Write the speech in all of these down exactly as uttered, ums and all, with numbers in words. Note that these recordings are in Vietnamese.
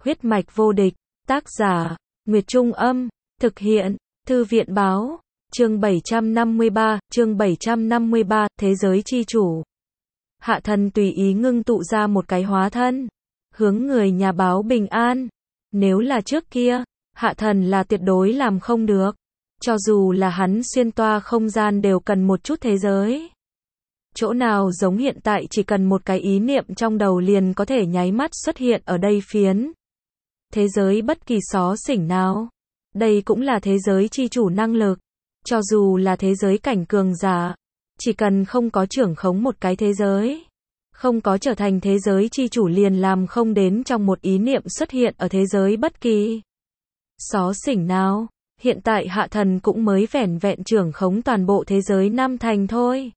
Huyết mạch vô địch, tác giả, Nguyệt Trung Âm, thực hiện, Thư viện Báo, chương bảy trăm năm mươi ba, chương bảy trăm năm mươi ba, Thế giới chi chủ. Hạ thần tùy ý ngưng tụ ra một cái hóa thân, hướng người nhà báo bình an. Nếu là trước kia, hạ thần là tuyệt đối làm không được. Cho dù là hắn xuyên toa không gian đều cần một chút thế giới. Chỗ nào giống hiện tại chỉ cần một cái ý niệm trong đầu liền có thể nháy mắt xuất hiện ở đây phiến. Thế giới bất kỳ xó xỉnh nào. Đây cũng là thế giới chi chủ năng lực. Cho dù là thế giới cảnh cường giả, chỉ cần không có trưởng khống một cái thế giới, không có trở thành thế giới chi chủ liền làm không đến trong một ý niệm xuất hiện ở thế giới bất kỳ xó xỉnh nào. Hiện tại hạ thần cũng mới vẻn vẹn trưởng khống toàn bộ thế giới năm thành thôi.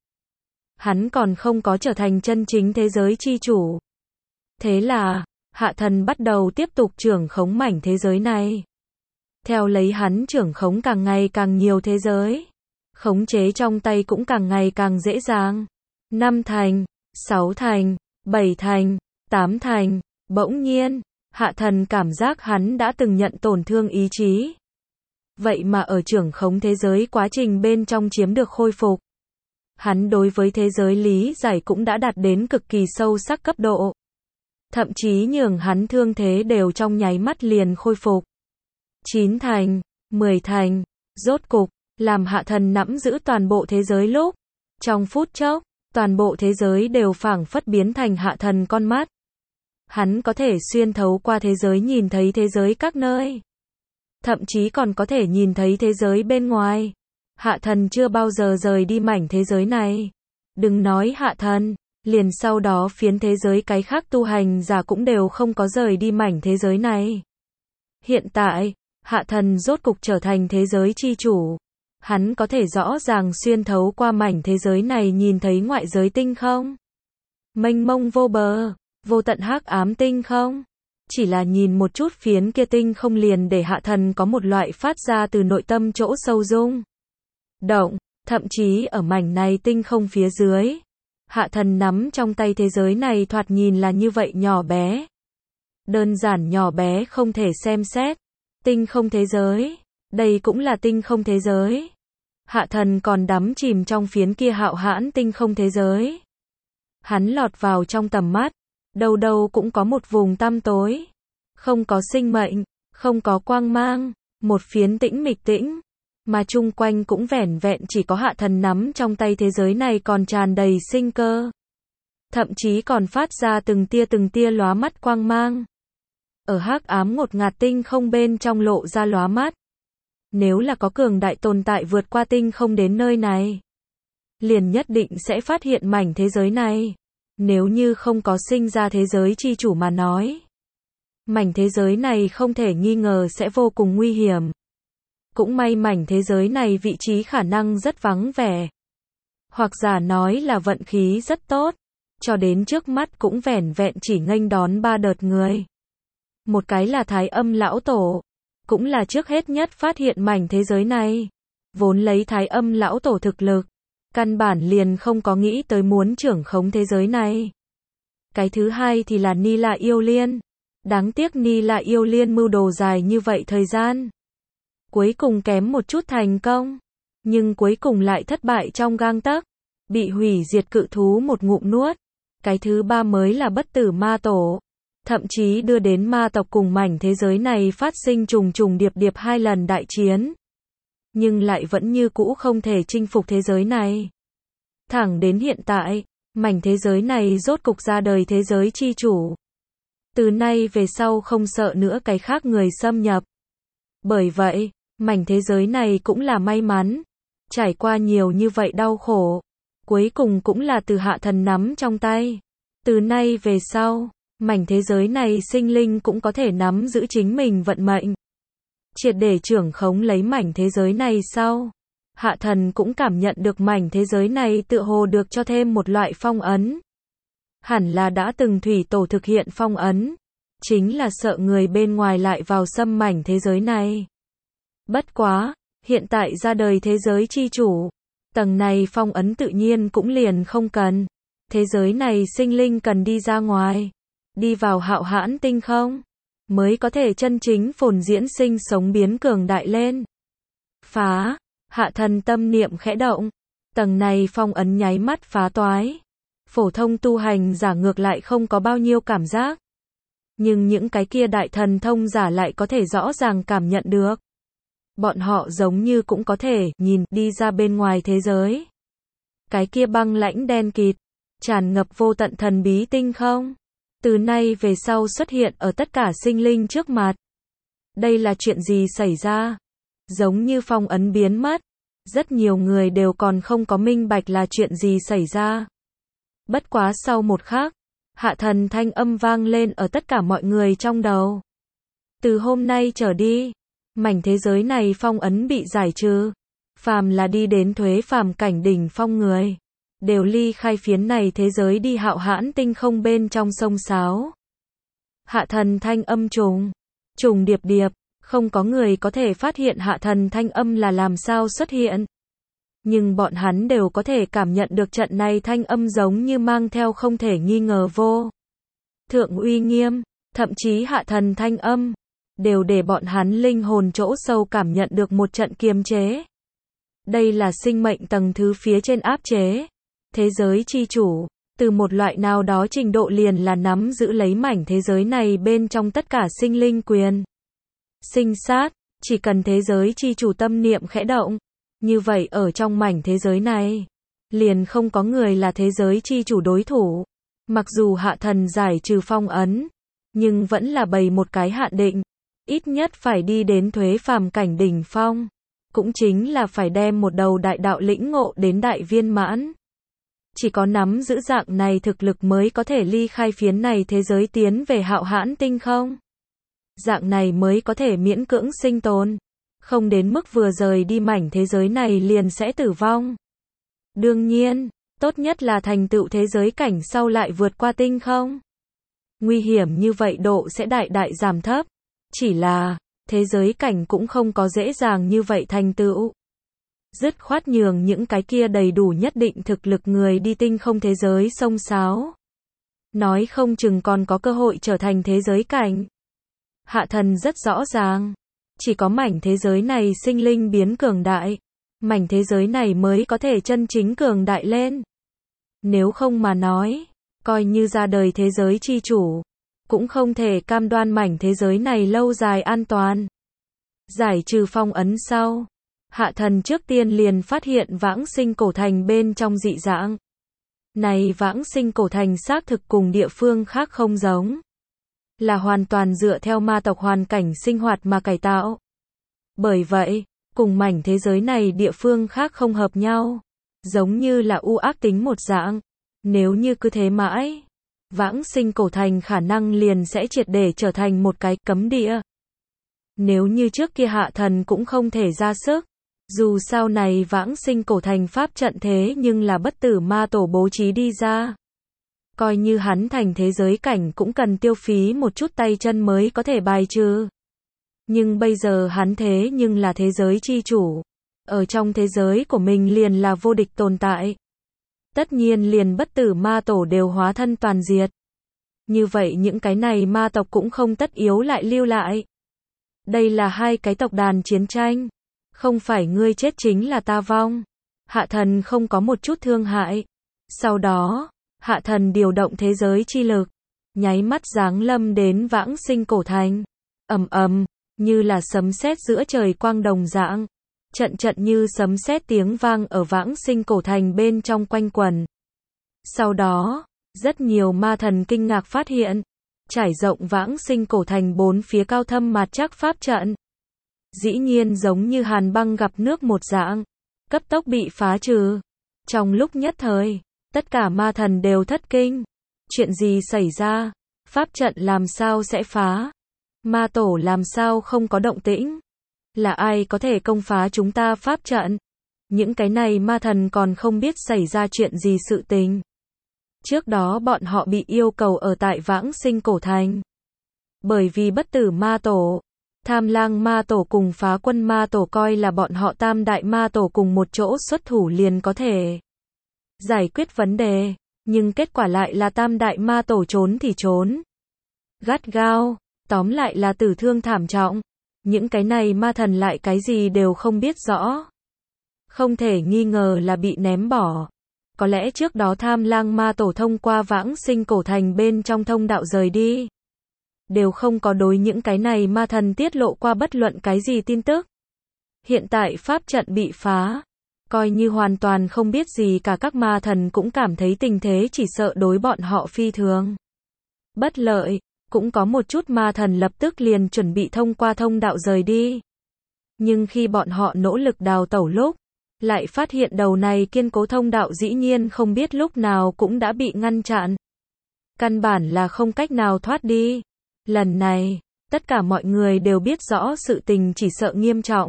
Hắn còn không có trở thành chân chính thế giới chi chủ. Thế là, hạ thần bắt đầu tiếp tục trưởng khống mảnh thế giới này. Theo lấy hắn trưởng khống càng ngày càng nhiều thế giới, khống chế trong tay cũng càng ngày càng dễ dàng. Năm thành, sáu thành, bảy thành, tám thành, bỗng nhiên, hạ thần cảm giác hắn đã từng nhận tổn thương ý chí. Vậy mà ở trưởng khống thế giới quá trình bên trong chiếm được khôi phục. Hắn đối với thế giới lý giải cũng đã đạt đến cực kỳ sâu sắc cấp độ. Thậm chí nhường hắn thương thế đều trong nháy mắt liền khôi phục. Chín thành, mười thành, rốt cục, làm hạ thần nắm giữ toàn bộ thế giới lúc. Trong phút chốc, toàn bộ thế giới đều phảng phất biến thành hạ thần con mắt. Hắn có thể xuyên thấu qua thế giới nhìn thấy thế giới các nơi. Thậm chí còn có thể nhìn thấy thế giới bên ngoài. Hạ thần chưa bao giờ rời đi mảnh thế giới này. Đừng nói hạ thần, liền sau đó phiến thế giới cái khác tu hành giả cũng đều không có rời đi mảnh thế giới này. Hiện tại, hạ thần rốt cục trở thành thế giới chi chủ. Hắn có thể rõ ràng xuyên thấu qua mảnh thế giới này nhìn thấy ngoại giới tinh không? Mênh mông vô bờ, vô tận hắc ám tinh không? Chỉ là nhìn một chút phiến kia tinh không liền để hạ thần có một loại phát ra từ nội tâm chỗ sâu rung động, thậm chí ở mảnh này tinh không phía dưới. Hạ thần nắm trong tay thế giới này thoạt nhìn là như vậy nhỏ bé. Đơn giản nhỏ bé không thể xem xét. Tinh không thế giới. Đây cũng là tinh không thế giới. Hạ thần còn đắm chìm trong phiến kia hạo hãn tinh không thế giới. Hắn lọt vào trong tầm mắt. Đâu đâu cũng có một vùng tăm tối. Không có sinh mệnh, không có quang mang. Một phiến tĩnh mịch tĩnh. Mà chung quanh cũng vẻn vẹn chỉ có hạ thần nắm trong tay thế giới này còn tràn đầy sinh cơ. Thậm chí còn phát ra từng tia từng tia lóa mắt quang mang. Ở hắc ám ngột ngạt tinh không bên trong lộ ra lóa mắt. Nếu là có cường đại tồn tại vượt qua tinh không đến nơi này, liền nhất định sẽ phát hiện mảnh thế giới này. Nếu như không có sinh ra thế giới chi chủ mà nói, mảnh thế giới này không thể nghi ngờ sẽ vô cùng nguy hiểm. Cũng may mảnh thế giới này vị trí khả năng rất vắng vẻ. Hoặc giả nói là vận khí rất tốt. Cho đến trước mắt cũng vẻn vẹn chỉ nghênh đón ba đợt người. Một cái là Thái Âm Lão Tổ. Cũng là trước hết nhất phát hiện mảnh thế giới này. Vốn lấy Thái Âm Lão Tổ thực lực. Căn bản liền không có nghĩ tới muốn trưởng khống thế giới này. Cái thứ hai thì là Ni La Yêu Liên. Đáng tiếc Ni La Yêu Liên mưu đồ dài như vậy thời gian. Cuối cùng kém một chút thành công. Nhưng cuối cùng lại thất bại trong gang tấc. Bị hủy diệt cự thú một ngụm nuốt. Cái thứ ba mới là Bất Tử Ma Tổ. Thậm chí đưa đến ma tộc cùng mảnh thế giới này phát sinh trùng trùng điệp điệp hai lần đại chiến. Nhưng lại vẫn như cũ không thể chinh phục thế giới này. Thẳng đến hiện tại, mảnh thế giới này rốt cục ra đời thế giới chi chủ. Từ nay về sau không sợ nữa cái khác người xâm nhập. Bởi vậy, mảnh thế giới này cũng là may mắn. Trải qua nhiều như vậy đau khổ. Cuối cùng cũng là từ hạ thần nắm trong tay. Từ nay về sau, mảnh thế giới này sinh linh cũng có thể nắm giữ chính mình vận mệnh. Triệt để trưởng khống lấy mảnh thế giới này sau. Hạ thần cũng cảm nhận được mảnh thế giới này tựa hồ được cho thêm một loại phong ấn. Hẳn là đã từng thủy tổ thực hiện phong ấn. Chính là sợ người bên ngoài lại vào xâm mảnh thế giới này. Bất quá, hiện tại ra đời thế giới chi chủ. Tầng này phong ấn tự nhiên cũng liền không cần. Thế giới này sinh linh cần đi ra ngoài. Đi vào hạo hãn tinh không. mới có thể chân chính phồn diễn sinh sống biến cường đại lên. Phá, Hạ Thần tâm niệm khẽ động, tầng này phong ấn nháy mắt phá toái. Phổ thông tu hành giả ngược lại không có bao nhiêu cảm giác. Nhưng những cái kia đại thần thông giả lại có thể rõ ràng cảm nhận được. Bọn họ giống như cũng có thể nhìn đi ra bên ngoài thế giới. Cái kia băng lãnh đen kịt, tràn ngập vô tận thần bí tinh không. Từ nay về sau xuất hiện ở tất cả sinh linh trước mặt. Đây là chuyện gì xảy ra? Giống như phong ấn biến mất. Rất nhiều người đều còn không có minh bạch là chuyện gì xảy ra. Bất quá sau một khắc, Hạ Thần thanh âm vang lên ở tất cả mọi người trong đầu. Từ hôm nay trở đi, mảnh thế giới này phong ấn bị giải trừ. Phàm là đi đến thuế phàm cảnh đỉnh phong người, đều ly khai phiến này thế giới đi hạo hãn tinh không bên trong sông sáo. Hạ Thần thanh âm trùng, trùng điệp điệp, không có người có thể phát hiện Hạ Thần thanh âm là làm sao xuất hiện. Nhưng bọn hắn đều có thể cảm nhận được trận này thanh âm giống như mang theo không thể nghi ngờ vô thượng uy nghiêm, thậm chí Hạ Thần thanh âm, đều để bọn hắn linh hồn chỗ sâu cảm nhận được một trận kiềm chế. Đây là sinh mệnh tầng thứ phía trên áp chế. Thế giới chi chủ, từ một loại nào đó trình độ liền là nắm giữ lấy mảnh thế giới này bên trong tất cả sinh linh quyền. Sinh sát, chỉ cần thế giới chi chủ tâm niệm khẽ động. Như vậy ở trong mảnh thế giới này, liền không có người là thế giới chi chủ đối thủ. Mặc dù Hạ Thần giải trừ phong ấn, nhưng vẫn là bày một cái hạn định. Ít nhất phải đi đến thuế phàm cảnh đỉnh phong. Cũng chính là phải đem một đầu đại đạo lĩnh ngộ đến đại viên mãn. Chỉ có nắm giữ dạng này thực lực mới có thể ly khai phiến này thế giới tiến về hạo hãn tinh không. Dạng này mới có thể miễn cưỡng sinh tồn. Không đến mức vừa rời đi mảnh thế giới này liền sẽ tử vong. Đương nhiên, tốt nhất là thành tựu thế giới cảnh sau lại vượt qua tinh không. Nguy hiểm như vậy độ sẽ đại đại giảm thấp. Chỉ là, thế giới cảnh cũng không có dễ dàng như vậy thành tựu. Dứt khoát nhường những cái kia đầy đủ nhất định thực lực người đi tinh không thế giới xông xáo. Nói không chừng còn có cơ hội trở thành thế giới cảnh. Hạ Thần rất rõ ràng. Chỉ có mảnh thế giới này sinh linh biến cường đại. Mảnh thế giới này mới có thể chân chính cường đại lên. Nếu không mà nói, coi như ra đời thế giới chi chủ, cũng không thể cam đoan mảnh thế giới này lâu dài an toàn. Giải trừ phong ấn sau, Hạ Thần trước tiên liền phát hiện vãng sinh cổ thành bên trong dị dạng. Này vãng sinh cổ thành xác thực cùng địa phương khác không giống. Là hoàn toàn dựa theo ma tộc hoàn cảnh sinh hoạt mà cải tạo. Bởi vậy, cùng mảnh thế giới này địa phương khác không hợp nhau. Giống như là u ác tính một dạng. Nếu như cứ thế mãi, vãng sinh cổ thành khả năng liền sẽ triệt để trở thành một cái cấm địa. Nếu như trước kia Hạ Thần cũng không thể ra sức. Dù sau này vãng sinh cổ thành pháp trận thế nhưng là bất tử ma tổ bố trí đi ra. Coi như hắn thành thế giới cảnh cũng cần tiêu phí một chút tay chân mới có thể bài trừ. Nhưng bây giờ hắn thế nhưng là thế giới chi chủ. Ở trong thế giới của mình liền là vô địch tồn tại. Tất nhiên liền bất tử ma tổ đều hóa thân toàn diệt. Như vậy những cái này ma tộc cũng không tất yếu lại lưu lại. Đây là hai cái tộc đàn chiến tranh. Không phải ngươi chết chính là ta vong. Hạ Thần không có một chút thương hại. Sau đó, Hạ Thần điều động thế giới chi lực, nháy mắt giáng lâm đến vãng sinh cổ thành. Ầm ầm, như là sấm sét giữa trời quang đồng dạng. Trận trận như sấm sét tiếng vang ở vãng sinh cổ thành bên trong quanh quẩn. Sau đó, rất nhiều ma thần kinh ngạc phát hiện, trải rộng vãng sinh cổ thành bốn phía cao thâm mạt chắc pháp trận. Dĩ nhiên giống như hàn băng gặp nước một dạng, cấp tốc bị phá trừ. Trong lúc nhất thời, tất cả ma thần đều thất kinh. Chuyện gì xảy ra? Pháp trận làm sao sẽ phá? Ma tổ làm sao không có động tĩnh? Là ai có thể công phá chúng ta pháp trận? Những cái này ma thần còn không biết xảy ra chuyện gì sự tình. Trước đó bọn họ bị yêu cầu ở tại vãng sinh cổ thành. Bởi vì bất tử ma tổ, tham lang ma tổ cùng phá quân ma tổ coi là bọn họ tam đại ma tổ cùng một chỗ xuất thủ liền có thể giải quyết vấn đề. Nhưng kết quả lại là tam đại ma tổ trốn thì trốn. Gắt gao, Tóm lại là tử thương thảm trọng. Những cái này ma thần lại cái gì đều không biết rõ. Không thể nghi ngờ là bị ném bỏ. Có lẽ trước đó Tham Lang Ma Tổ thông qua vãng sinh cổ thành bên trong thông đạo rời đi. Đều không có đối những cái này ma thần tiết lộ qua bất luận cái gì tin tức. Hiện tại pháp trận bị phá. Coi như hoàn toàn không biết gì cả, các ma thần cũng cảm thấy tình thế chỉ sợ đối bọn họ phi thường bất lợi. Cũng có một chút ma thần lập tức liền chuẩn bị thông qua thông đạo rời đi. Nhưng khi bọn họ nỗ lực đào tẩu lúc, lại phát hiện đầu này kiên cố thông đạo dĩ nhiên không biết lúc nào cũng đã bị ngăn chặn. Căn bản là không cách nào thoát đi. Lần này, tất cả mọi người đều biết rõ sự tình chỉ sợ nghiêm trọng.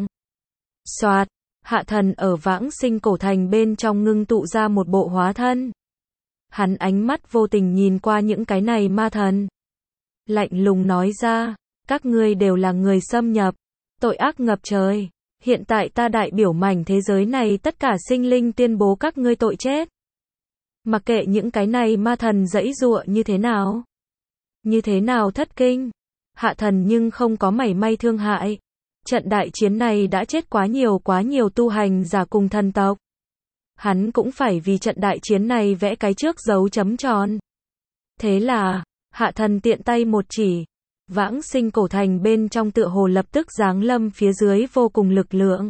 Soạt, Hạ Thần ở vãng sinh cổ thành bên trong ngưng tụ ra một bộ hóa thân. Hắn ánh mắt vô tình nhìn qua những cái này ma thần. Lạnh lùng nói ra, các ngươi đều là người xâm nhập, tội ác ngập trời. Hiện tại ta đại biểu mảnh thế giới này tất cả sinh linh tuyên bố các ngươi tội chết. Mặc kệ những cái này ma thần giãy giụa như thế nào, như thế nào thất kinh, Hạ Thần nhưng không có mảy may thương hại. Trận đại chiến này đã chết quá nhiều quá nhiều tu hành giả cùng thần tộc. Hắn cũng phải vì trận đại chiến này vẽ cái trước dấu chấm tròn. Thế là, Hạ Thần tiện tay một chỉ, vãng sinh cổ thành bên trong tựa hồ lập tức giáng lâm phía dưới vô cùng lực lượng.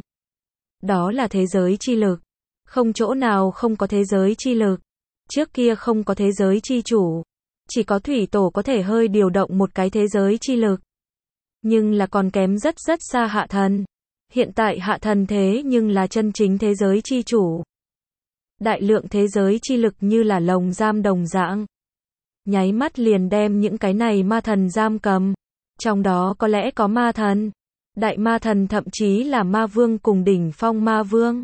Đó là thế giới chi lực. Không chỗ nào không có thế giới chi lực. Trước kia không có thế giới chi chủ. Chỉ có thủy tổ có thể hơi điều động một cái thế giới chi lực. Nhưng là còn kém rất rất xa Hạ Thần. Hiện tại Hạ Thần thế nhưng là chân chính thế giới chi chủ. Đại lượng thế giới chi lực như là lồng giam đồng dạng. Nháy mắt liền đem những cái này ma thần giam cầm. Trong đó có lẽ có ma thần, đại ma thần, thậm chí là ma vương cùng đỉnh phong ma vương.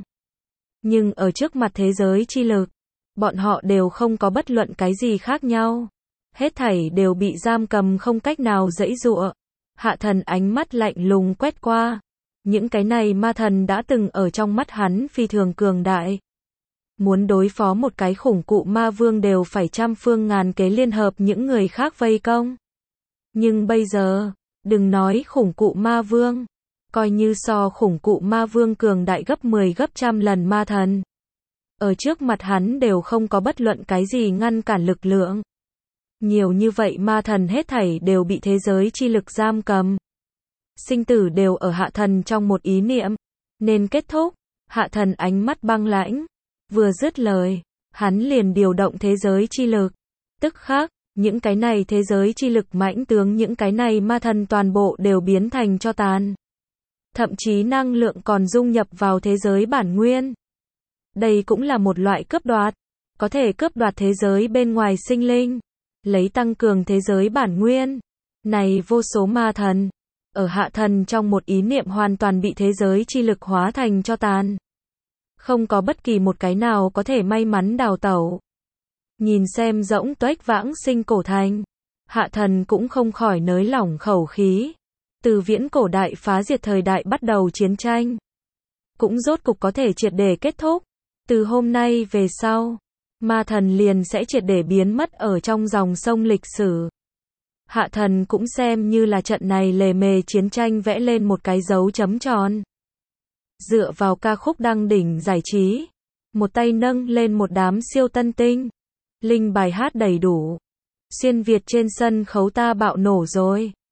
Nhưng ở trước mặt thế giới chi lực, bọn họ đều không có bất luận cái gì khác nhau. Hết thảy đều bị giam cầm không cách nào giãy giụa. Hạ Thần ánh mắt lạnh lùng quét qua. Những cái này ma thần đã từng ở trong mắt hắn phi thường cường đại. Muốn đối phó một cái khủng cụ ma vương đều phải trăm phương ngàn kế liên hợp những người khác vây công. Nhưng bây giờ, đừng nói khủng cụ ma vương, coi như so khủng cụ ma vương cường đại gấp mười gấp trăm lần ma thần. Ở trước mặt hắn đều không có bất luận cái gì ngăn cản lực lượng. Nhiều như vậy ma thần hết thảy đều bị thế giới chi lực giam cầm. Sinh tử đều ở Hạ Thần trong một ý niệm, nên kết thúc. Hạ Thần ánh mắt băng lãnh. Vừa dứt lời, hắn liền điều động thế giới chi lực. Tức khắc, những cái này thế giới chi lực mãnh tướng những cái này ma thần toàn bộ đều biến thành tro tàn. Thậm chí năng lượng còn dung nhập vào thế giới bản nguyên. Đây cũng là một loại cướp đoạt. Có thể cướp đoạt thế giới bên ngoài sinh linh. Lấy tăng cường thế giới bản nguyên. Này vô số ma thần. Ở Hạ Thần trong một ý niệm hoàn toàn bị thế giới chi lực hóa thành tro tàn. Không có bất kỳ một cái nào có thể may mắn đào tẩu. Nhìn xem rỗng tuếch vãng sinh cổ thành, Hạ Thần cũng không khỏi nới lỏng khẩu khí. Từ viễn cổ đại phá diệt thời đại bắt đầu chiến tranh, cũng rốt cục có thể triệt để kết thúc. Từ hôm nay về sau, ma thần liền sẽ triệt để biến mất ở trong dòng sông lịch sử. Hạ Thần cũng xem như là trận này lề mề chiến tranh vẽ lên một cái dấu chấm tròn. Dựa vào ca khúc đăng đỉnh giải trí, một tay nâng lên một đám siêu tân tinh, linh bài hát đầy đủ. Xuyên Việt trên sân khấu ta bạo nổ rồi.